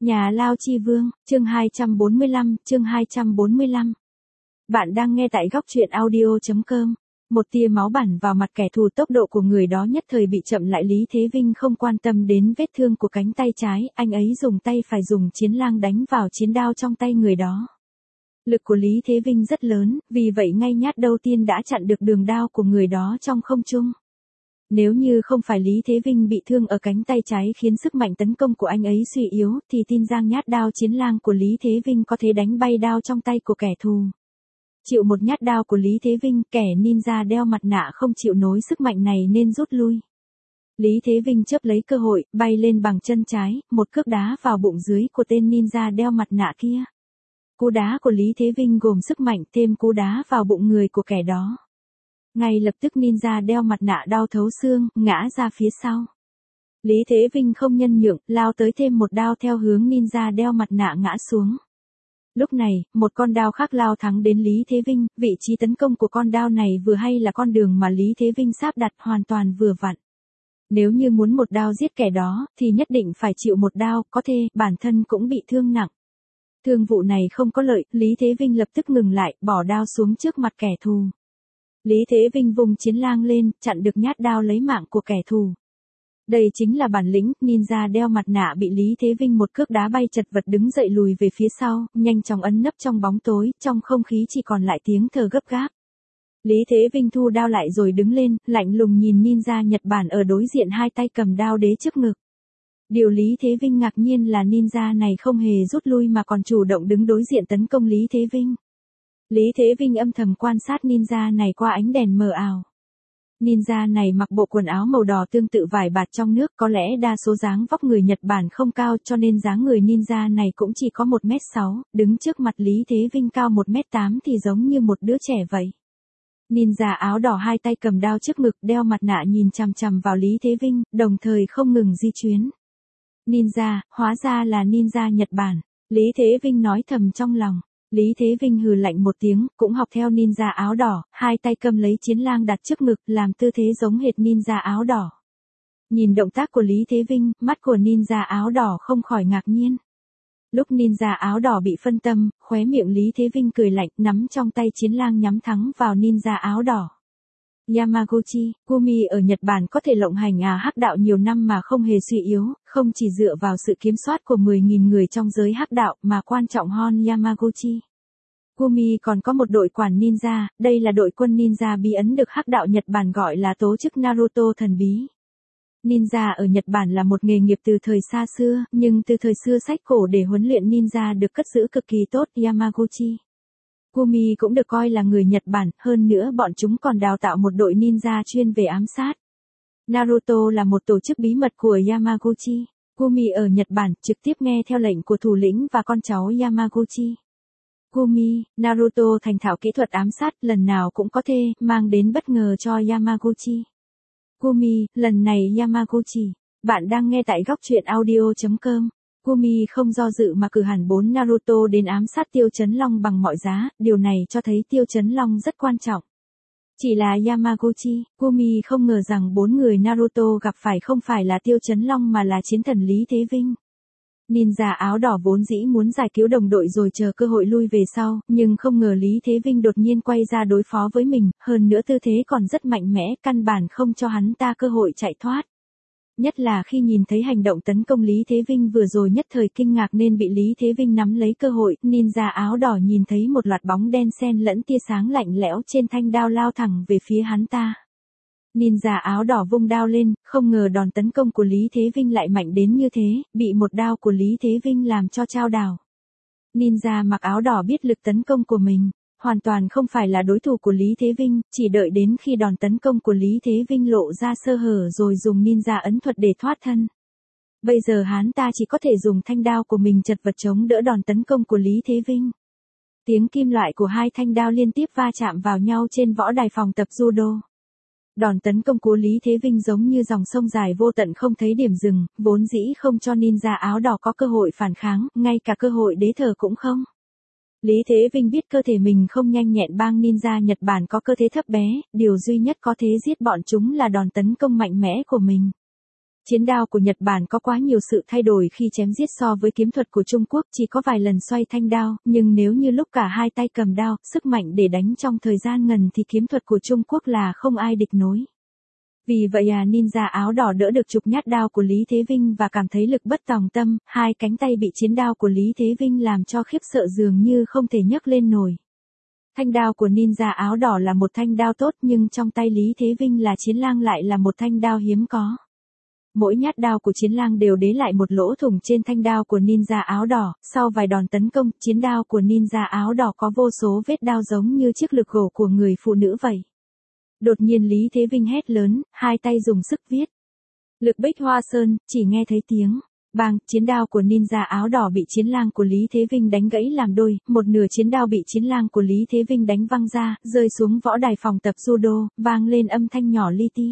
Nhà Lao Chi Vương, chương 245. Bạn đang nghe tại góc truyện audio.com. Một tia máu bắn vào mặt kẻ thù, tốc độ của người đó nhất thời bị chậm lại. Lý Thế Vinh không quan tâm đến vết thương của cánh tay trái, anh ấy dùng tay phải dùng chiến lang đánh vào chiến đao trong tay người đó. Lực của Lý Thế Vinh rất lớn, vì vậy ngay nhát đầu tiên đã chặn được đường đao của người đó trong không trung. Nếu như không phải Lý Thế Vinh bị thương ở cánh tay trái khiến sức mạnh tấn công của anh ấy suy yếu, thì tin rằng nhát đao chiến lang của Lý Thế Vinh có thể đánh bay đao trong tay của kẻ thù. Chịu một nhát đao của Lý Thế Vinh, kẻ ninja đeo mặt nạ không chịu nổi sức mạnh này nên rút lui. Lý Thế Vinh chớp lấy cơ hội, bay lên bằng chân trái, một cước đá vào bụng dưới của tên ninja đeo mặt nạ kia. Cú đá của Lý Thế Vinh gồm sức mạnh thêm cú đá vào bụng người của kẻ đó. Ngay lập tức ninja đeo mặt nạ đau thấu xương, ngã ra phía sau. Lý Thế Vinh không nhân nhượng, lao tới thêm một đao theo hướng ninja đeo mặt nạ ngã xuống. Lúc này, một con đao khác lao thẳng đến Lý Thế Vinh, vị trí tấn công của con đao này vừa hay là con đường mà Lý Thế Vinh sắp đặt hoàn toàn vừa vặn. Nếu như muốn một đao giết kẻ đó, thì nhất định phải chịu một đao, có thể bản thân cũng bị thương nặng. Thương vụ này không có lợi, Lý Thế Vinh lập tức ngừng lại, bỏ đao xuống trước mặt kẻ thù. Lý Thế Vinh vùng chiến lang lên, chặn được nhát đao lấy mạng của kẻ thù. Đây chính là bản lĩnh, ninja đeo mặt nạ bị Lý Thế Vinh một cước đá bay chật vật đứng dậy lùi về phía sau, nhanh chóng ẩn nấp trong bóng tối, trong không khí chỉ còn lại tiếng thở gấp gáp. Lý Thế Vinh thu đao lại rồi đứng lên, lạnh lùng nhìn ninja Nhật Bản ở đối diện hai tay cầm đao đế trước ngực. Điều Lý Thế Vinh ngạc nhiên là ninja này không hề rút lui mà còn chủ động đứng đối diện tấn công Lý Thế Vinh. Lý Thế Vinh âm thầm quan sát ninja này qua ánh đèn mờ ảo. Ninja này mặc bộ quần áo màu đỏ tương tự vải bạt trong nước, có lẽ đa số dáng vóc người Nhật Bản không cao cho nên dáng người ninja này cũng chỉ có 1m6, đứng trước mặt Lý Thế Vinh cao 1m8 thì giống như một đứa trẻ vậy. Ninja áo đỏ hai tay cầm đao trước ngực đeo mặt nạ nhìn chằm chằm vào Lý Thế Vinh, đồng thời không ngừng di chuyển. Ninja, hóa ra là ninja Nhật Bản, Lý Thế Vinh nói thầm trong lòng. Lý Thế Vinh hừ lạnh một tiếng, cũng học theo ninja áo đỏ, hai tay cầm lấy chiến lang đặt trước ngực, làm tư thế giống hệt ninja áo đỏ. Nhìn động tác của Lý Thế Vinh, mắt của ninja áo đỏ không khỏi ngạc nhiên. Lúc ninja áo đỏ bị phân tâm, khóe miệng Lý Thế Vinh cười lạnh, nắm trong tay chiến lang nhắm thẳng vào ninja áo đỏ. Yamaguchi, Kumi ở Nhật Bản có thể lộng hành hắc đạo nhiều năm mà không hề suy yếu, không chỉ dựa vào sự kiểm soát của 10.000 người trong giới hắc đạo mà quan trọng hơn Yamaguchi. Kumi còn có một đội quản ninja, đây là đội quân ninja bí ẩn được hắc đạo Nhật Bản gọi là tổ chức Naruto thần bí. Ninja ở Nhật Bản là một nghề nghiệp từ thời xa xưa, nhưng từ thời xưa sách cổ để huấn luyện ninja được cất giữ cực kỳ tốt. Yamaguchi, Kumi cũng được coi là người Nhật Bản, hơn nữa bọn chúng còn đào tạo một đội ninja chuyên về ám sát. Naruto là một tổ chức bí mật của Yamaguchi. Kumi ở Nhật Bản trực tiếp nghe theo lệnh của thủ lĩnh và con cháu Yamaguchi. Kumi, Naruto thành thạo kỹ thuật ám sát, lần nào cũng có thể mang đến bất ngờ cho Yamaguchi. Kumi, lần này Yamaguchi. Bạn đang nghe tại góc truyện audio.com. Kumi không do dự mà cử hẳn 4 Naruto đến ám sát Tiêu Chấn Long bằng mọi giá, điều này cho thấy Tiêu Chấn Long rất quan trọng. Chỉ là Yamaguchi, Kumi không ngờ rằng 4 người Naruto gặp phải không phải là Tiêu Chấn Long mà là chiến thần Lý Thế Vinh. Ninja áo đỏ vốn dĩ muốn giải cứu đồng đội rồi chờ cơ hội lui về sau, nhưng không ngờ Lý Thế Vinh đột nhiên quay ra đối phó với mình, hơn nữa tư thế còn rất mạnh mẽ, căn bản không cho hắn ta cơ hội chạy thoát. Nhất là khi nhìn thấy hành động tấn công Lý Thế Vinh vừa rồi nhất thời kinh ngạc nên bị Lý Thế Vinh nắm lấy cơ hội, ninja áo đỏ nhìn thấy một loạt bóng đen xen lẫn tia sáng lạnh lẽo trên thanh đao lao thẳng về phía hắn ta. Ninja áo đỏ vung đao lên, không ngờ đòn tấn công của Lý Thế Vinh lại mạnh đến như thế, bị một đao của Lý Thế Vinh làm cho chao đảo. Ninja mặc áo đỏ biết lực tấn công của mình, hoàn toàn không phải là đối thủ của Lý Thế Vinh, chỉ đợi đến khi đòn tấn công của Lý Thế Vinh lộ ra sơ hở rồi dùng ninja ấn thuật để thoát thân. Bây giờ hắn ta chỉ có thể dùng thanh đao của mình chật vật chống đỡ đòn tấn công của Lý Thế Vinh. Tiếng kim loại của hai thanh đao liên tiếp va chạm vào nhau trên võ đài phòng tập judo. Đòn tấn công của Lý Thế Vinh giống như dòng sông dài vô tận không thấy điểm dừng, vốn dĩ không cho ninja áo đỏ có cơ hội phản kháng, ngay cả cơ hội đế thở cũng không. Lý Thế Vinh biết cơ thể mình không nhanh nhẹn bang ninja Nhật Bản có cơ thể thấp bé, điều duy nhất có thể giết bọn chúng là đòn tấn công mạnh mẽ của mình. Chiến đao của Nhật Bản có quá nhiều sự thay đổi khi chém giết so với kiếm thuật của Trung Quốc, chỉ có vài lần xoay thanh đao, nhưng nếu như lúc cả hai tay cầm đao, sức mạnh để đánh trong thời gian ngắn thì kiếm thuật của Trung Quốc là không ai địch nối. Vì vậy ninja áo đỏ đỡ được chục nhát đao của Lý Thế Vinh và cảm thấy lực bất tòng tâm, hai cánh tay bị chiến đao của Lý Thế Vinh làm cho khiếp sợ dường như không thể nhấc lên nổi. Thanh đao của ninja áo đỏ là một thanh đao tốt nhưng trong tay Lý Thế Vinh là chiến lang lại là một thanh đao hiếm có. Mỗi nhát đao của chiến lang đều để lại một lỗ thủng trên thanh đao của ninja áo đỏ, sau vài đòn tấn công, chiến đao của ninja áo đỏ có vô số vết đao giống như chiếc lược gỗ của người phụ nữ vậy. Đột nhiên Lý Thế Vinh hét lớn, hai tay dùng sức viết. Lực Bích Hoa Sơn, chỉ nghe thấy tiếng bang, chiến đao của ninja áo đỏ bị chiến lang của Lý Thế Vinh đánh gãy làm đôi, một nửa chiến đao bị chiến lang của Lý Thế Vinh đánh văng ra, rơi xuống võ đài phòng tập judo, vang lên âm thanh nhỏ li ti.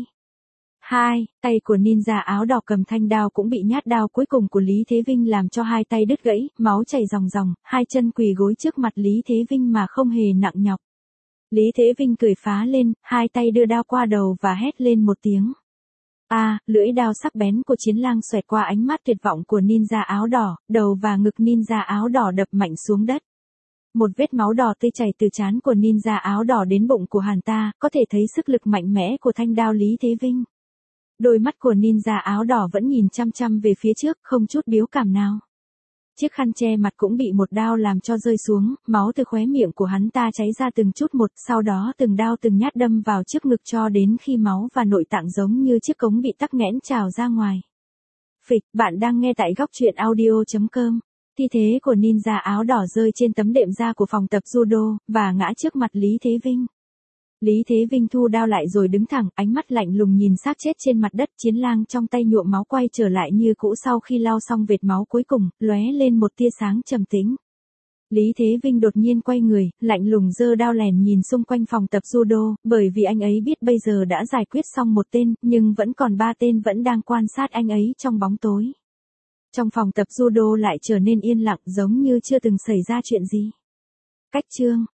Tay của ninja áo đỏ cầm thanh đao cũng bị nhát đao cuối cùng của Lý Thế Vinh làm cho hai tay đứt gãy, máu chảy ròng ròng, hai chân quỳ gối trước mặt Lý Thế Vinh mà không hề nặng nhọc. Lý Thế Vinh cười phá lên, hai tay đưa đao qua đầu và hét lên một tiếng. Lưỡi đao sắc bén của chiến lang xoẹt qua ánh mắt tuyệt vọng của ninja áo đỏ, đầu và ngực ninja áo đỏ đập mạnh xuống đất. Một vết máu đỏ tươi chảy từ trán của ninja áo đỏ đến bụng của hắn ta, có thể thấy sức lực mạnh mẽ của thanh đao Lý Thế Vinh. Đôi mắt của ninja áo đỏ vẫn nhìn chăm chăm về phía trước, không chút biếu cảm nào. Chiếc khăn che mặt cũng bị một đao làm cho rơi xuống, máu từ khóe miệng của hắn ta cháy ra từng chút một, sau đó từng đao từng nhát đâm vào trước ngực cho đến khi máu và nội tạng giống như chiếc cống bị tắc nghẽn trào ra ngoài. Phịch, bạn đang nghe tại góc truyện audio.com. Thi thể của ninja áo đỏ rơi trên tấm đệm da của phòng tập judo, và ngã trước mặt Lý Thế Vinh. Lý Thế Vinh thu đao lại rồi đứng thẳng, ánh mắt lạnh lùng nhìn xác chết trên mặt đất, chiến lang trong tay nhuộm máu quay trở lại như cũ sau khi lau xong vệt máu cuối cùng, lóe lên một tia sáng trầm tĩnh. Lý Thế Vinh đột nhiên quay người, lạnh lùng giơ đao lèn nhìn xung quanh phòng tập judo, bởi vì anh ấy biết bây giờ đã giải quyết xong một tên, nhưng vẫn còn 3 tên vẫn đang quan sát anh ấy trong bóng tối. Trong phòng tập judo lại trở nên yên lặng giống như chưa từng xảy ra chuyện gì. Cách chương